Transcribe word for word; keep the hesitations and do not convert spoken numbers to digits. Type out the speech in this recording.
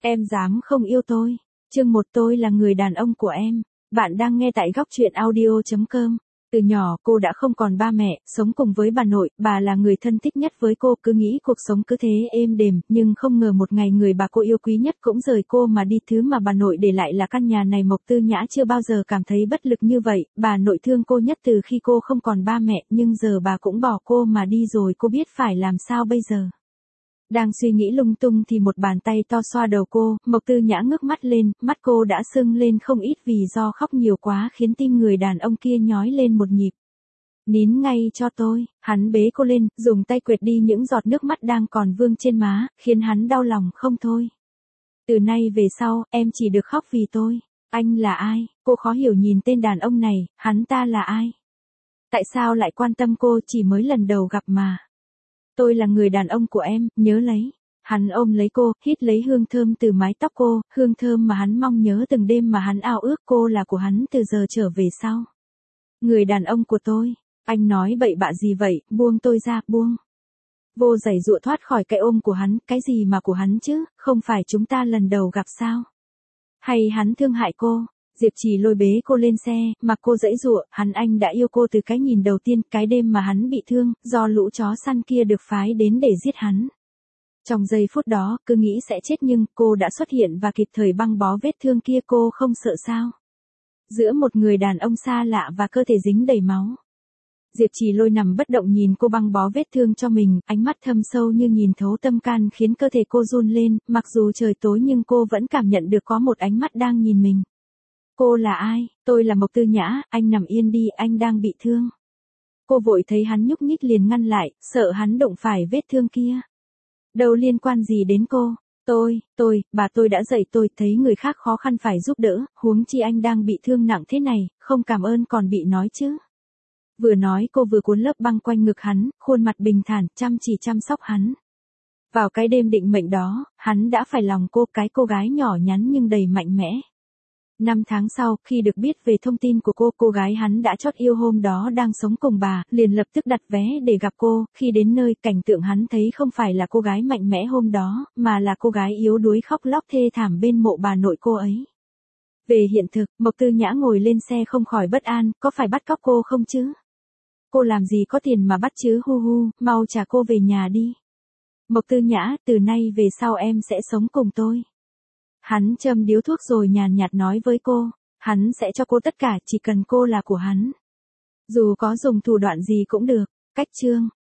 Em dám không yêu tôi. Chương một tôi là người đàn ông của em. Bạn đang nghe tại góc truyện audio chấm com. Từ nhỏ cô đã không còn ba mẹ, sống cùng với bà nội, bà là người thân thích nhất với cô, cứ nghĩ cuộc sống cứ thế êm đềm, nhưng không ngờ một ngày người bà cô yêu quý nhất cũng rời cô mà đi, thứ mà bà nội để lại là căn nhà này. Mộc Tư Nhã chưa bao giờ cảm thấy bất lực như vậy, bà nội thương cô nhất từ khi cô không còn ba mẹ, nhưng giờ bà cũng bỏ cô mà đi rồi, cô biết phải làm sao bây giờ. Đang suy nghĩ lung tung thì một bàn tay to xoa đầu cô, Mộc Tư Nhã ngước mắt lên, mắt cô đã sưng lên không ít vì do khóc nhiều quá khiến tim người đàn ông kia nhói lên một nhịp. Nín ngay cho tôi, hắn bế cô lên, dùng tay quệt đi những giọt nước mắt đang còn vương trên má, khiến hắn đau lòng không thôi. Từ nay về sau, em chỉ được khóc vì tôi. Anh là ai? Cô khó hiểu nhìn tên đàn ông này, hắn ta là ai? Tại sao lại quan tâm cô, chỉ mới lần đầu gặp mà. Tôi là người đàn ông của em, nhớ lấy. Hắn ôm lấy cô, hít lấy hương thơm từ mái tóc cô, hương thơm mà hắn mong nhớ từng đêm mà hắn ao ước, cô là của hắn từ giờ trở về sau. Người đàn ông của tôi, anh nói bậy bạ gì vậy, buông tôi ra, buông. Vô giày dụa thoát khỏi cái ôm của hắn, cái gì mà của hắn chứ, không phải chúng ta lần đầu gặp sao? Hay hắn thương hại cô? Diệp Trì lôi bế cô lên xe, mặc cô giãy giụa, hắn anh đã yêu cô từ cái nhìn đầu tiên, cái đêm mà hắn bị thương, do lũ chó săn kia được phái đến để giết hắn. Trong giây phút đó, cứ nghĩ sẽ chết nhưng cô đã xuất hiện và kịp thời băng bó vết thương kia, cô không sợ sao? Giữa một người đàn ông xa lạ và cơ thể dính đầy máu. Diệp Trì lôi nằm bất động nhìn cô băng bó vết thương cho mình, ánh mắt thâm sâu như nhìn thấu tâm can khiến cơ thể cô run lên, mặc dù trời tối nhưng cô vẫn cảm nhận được có một ánh mắt đang nhìn mình. Cô là ai? Tôi là Mộc Tư Nhã, anh nằm yên đi, anh đang bị thương. Cô vội thấy hắn nhúc nhích liền ngăn lại, sợ hắn đụng phải vết thương kia. Đâu liên quan gì đến cô? Tôi, tôi, bà tôi đã dạy tôi, thấy người khác khó khăn phải giúp đỡ, huống chi anh đang bị thương nặng thế này, không cảm ơn còn bị nói chứ. Vừa nói cô vừa cuốn lớp băng quanh ngực hắn, khuôn mặt bình thản, chăm chỉ chăm sóc hắn. Vào cái đêm định mệnh đó, hắn đã phải lòng cô, cái cô gái nhỏ nhắn nhưng đầy mạnh mẽ. Năm tháng sau, khi được biết về thông tin của cô, cô gái hắn đã chót yêu hôm đó đang sống cùng bà, liền lập tức đặt vé để gặp cô, khi đến nơi, cảnh tượng hắn thấy không phải là cô gái mạnh mẽ hôm đó, mà là cô gái yếu đuối khóc lóc thê thảm bên mộ bà nội cô ấy. Về hiện thực, Mộc Tư Nhã ngồi lên xe không khỏi bất an, có phải bắt cóc cô không chứ? Cô làm gì có tiền mà bắt chứ, hu hu, mau trả cô về nhà đi. Mộc Tư Nhã, từ nay về sau em sẽ sống cùng tôi. Hắn châm điếu thuốc rồi nhàn nhạt nói với cô, hắn sẽ cho cô tất cả, chỉ cần cô là của hắn. Dù có dùng thủ đoạn gì cũng được. Cách chương